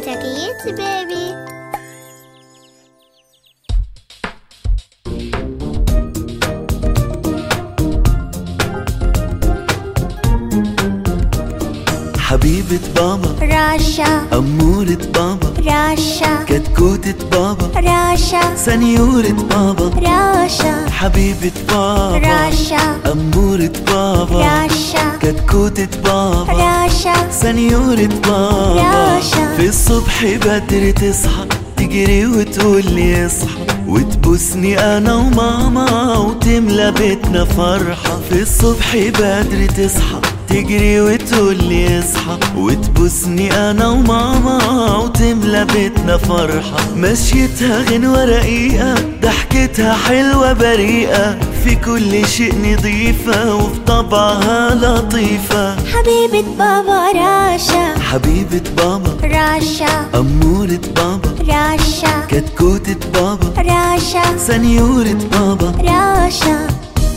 Take it, baby. حبيبة بابا راشا، أمورة بابا راشا، كتكوتة بابا راشا، سنيورة بابا راشا، حبيبة بابا راشا، أمورة بابا راشا، كتكوتة بابا راشا، سنيورة بابا راشا. في الصبح بدري تصحى تجري وتقولي اصحى وتبوسني انا وماما وتملى بيتنا فرحة في الصبح بدري تصحى تجري وتقولي اصحى وتبوسني انا وماما وتملى بيتنا فرحة مشيتها غنوة رقيقة ضحكتها حلوة بريئة في كل شيء نظيفة وفي طبعها لطيفة حبيبة بابا راشا، حبيبة بابا راشا، أمورة بابا راشا، كتكوتة بابا راشا، سنيورة بابا راشا.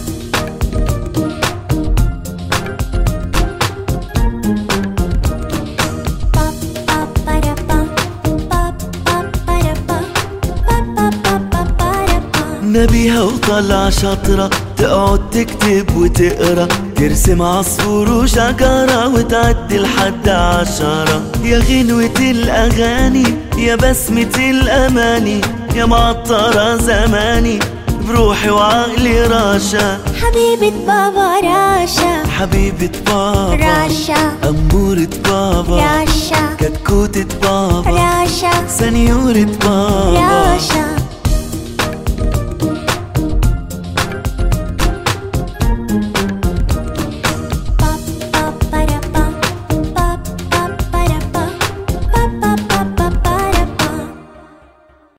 نبيها وطلع شاطرة تقعد تكتب وتقرا ترسم عصفور وشجرة وتعدي لحد 10 يا غنوة الأغاني يا بسمة الأماني يا معطرة زماني بروحي وعقلي راشا حبيبة بابا راشا، حبيبة بابا راشا، أمورة بابا راشا، كتكوتة بابا راشا، سنيورة بابا